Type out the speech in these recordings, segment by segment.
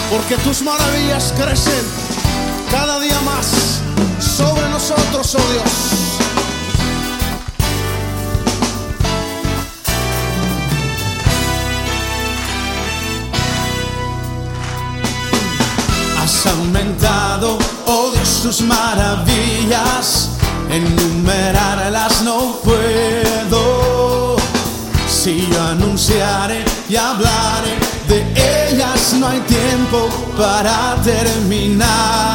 porque tus maravillas crecen cada día más sobre nosotros, oh Dios. Has aumentado, oh Dios, tus maravillas, enumerarlas no puedo. Si yo anunciaré y hablaré de ellas, no hay tiempo para terminar.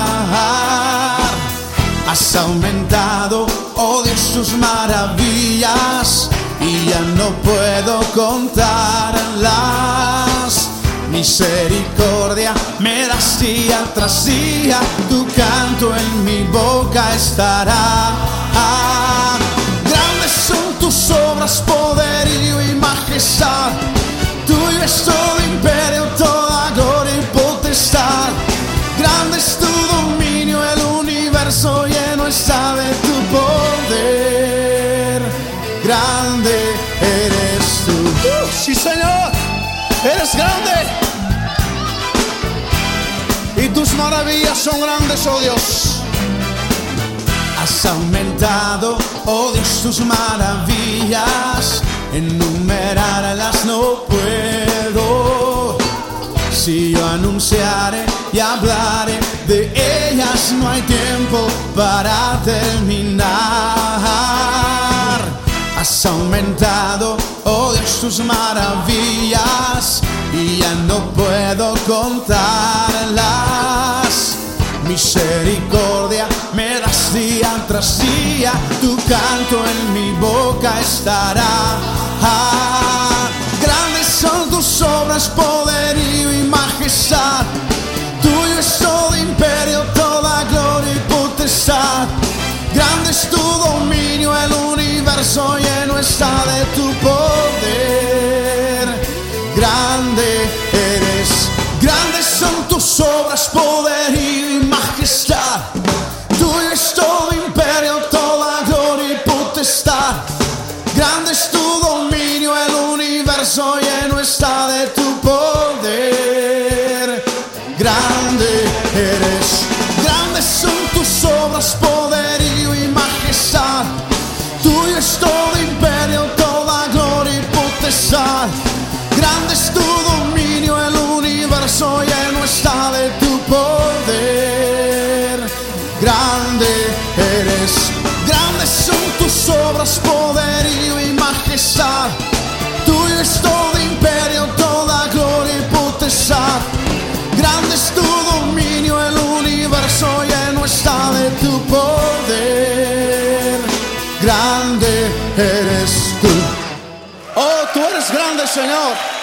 Has aumentado, oh Dios, tus maravillas y ya no puedo contarlas. Misericordia me das día tras día, tu canto en mi boca estará. Grandes son tus obras, poderío y majestad. Tuyo es todo imperio, toda gloria y potestad. Grande es tu dominio, el universo lleno está de tu poder. Grande eres tú. Sí, Señor, eres grande. Y tus maravillas son grandes, oh Dios. Has aumentado, oh Dios, tus maravillas, enumerarlas no puedo. Si yo anunciaré y hablaré de ellas, no hay tiempo para terminar. Has aumentado, oh Dios, tus maravillas y ya no puedo contarlas. Misericordia me das día tras día, tu canto en mi boca estará. Grandes son tus obras, poderío y majestad. Tuyo es todo imperio, toda gloria y potestad. Grande es tu dominio, el universo lleno está de tu poder. Grande eres, grandes son tus obras, poderío y majestad. Tuyo es todo imperio, toda gloria y potestad. Grande es tu dominio, el universo lleno está de tu poder. Grande eres, grandes son tus obras, poderío y majestad. Tuyo es todo imperio, toda gloria y potestad. Grande es tu dominio, el universo lleno está de tu poder. Grande eres, grandes son tus obras, poderío y majestad. Tuyo es todo imperio, toda gloria y potestad. Grande es tu dominio, el universo lleno está de tu poder. Grande eres tú. Oh, tú eres grande, Señor.